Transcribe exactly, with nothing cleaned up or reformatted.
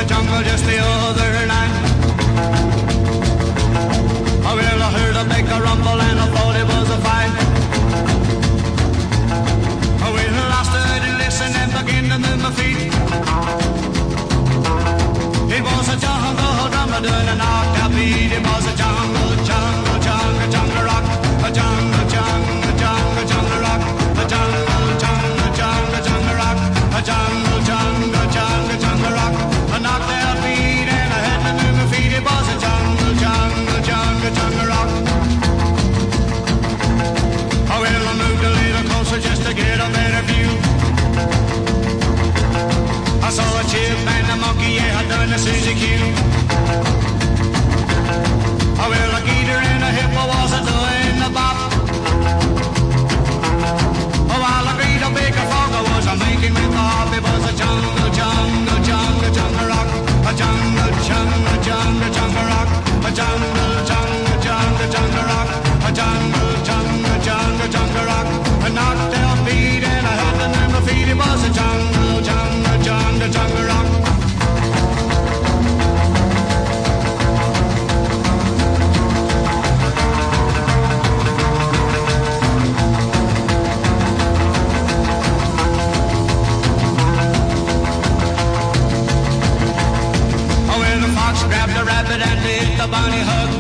the jungle just the other night. Oh, well, I heard a big rumble and I thought it was a fight. Oh, well, I stood and listened and began to move my feet. It was a jungle drummer doing an octave beat. It was a jungle, jungle, jungle, jungle rock. A jungle, jungle, jungle, jungle rock. A jungle, jungle, jungle, jungle rock. A jungle, jungle, jungle, jungle rock. A knocked-out beat and I had to move my feet. It was a jungle, jungle, jungle, jungle rock. Oh, well, I moved a little closer just to get a better view. I saw a chip and a monkey, yeah, doing the Suzy Q. Oh, well, a gator and a hippo was a doing the bop. Oh, while a great big frog was a making with the hop. It was a jungle, jungle, jungle, jungle rock. A jungle, jungle, jungle, jungle rock. A jungle, jungle, jungle, jungle rock. A jungle, jungle, jungle, jungle rock. A knocked out beat and I had to move my feet. It was a jungle, jungle, jungle, jungle rock. Grabbed a rabbit and did the bunny hug.